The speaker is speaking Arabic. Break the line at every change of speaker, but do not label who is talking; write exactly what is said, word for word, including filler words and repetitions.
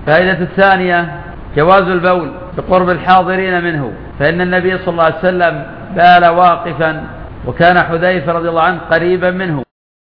الفائدة الثانية جواز البول بقرب الحاضرين منه، فإن النبي صلى الله عليه وسلم بال واقفا، وكان حذيفة رضي الله عنه قريبا منه،